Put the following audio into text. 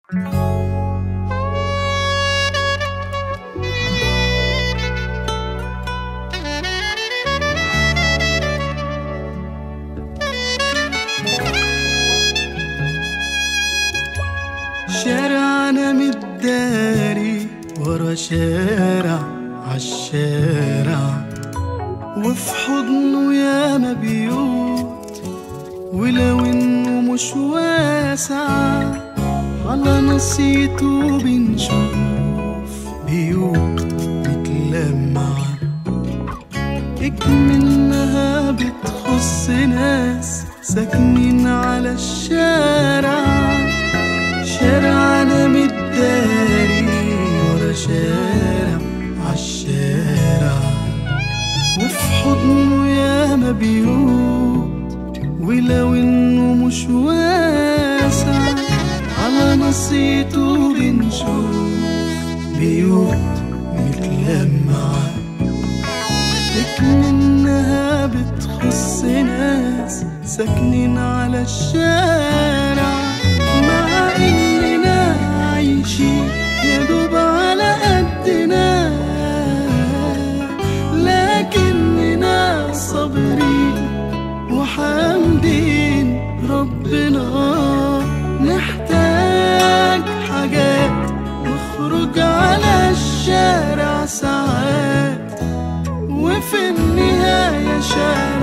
شارعنا متداري ورا شارع عالشارع، وفي حضنه ياما بيوت، ولو انه مش واسع على نصيته بنشوف بيوت متلمعة، اكمنها بتخص ناس ساكنين على الشارع. شارعنا متداري ورا شارع عالشارع، وفي حضنه ياما بيوت، ولو انه مش واسع على نصيته بنشوف بيوت متلمعة، اكمنها بتخص ناس ساكنين على الشارع. مع اننا عايشين يدوب على قدنا، لكننا صابرين وحامدين ربنا. نحتاج حاجات نخرج على الشارع ساعات، وفي النهاية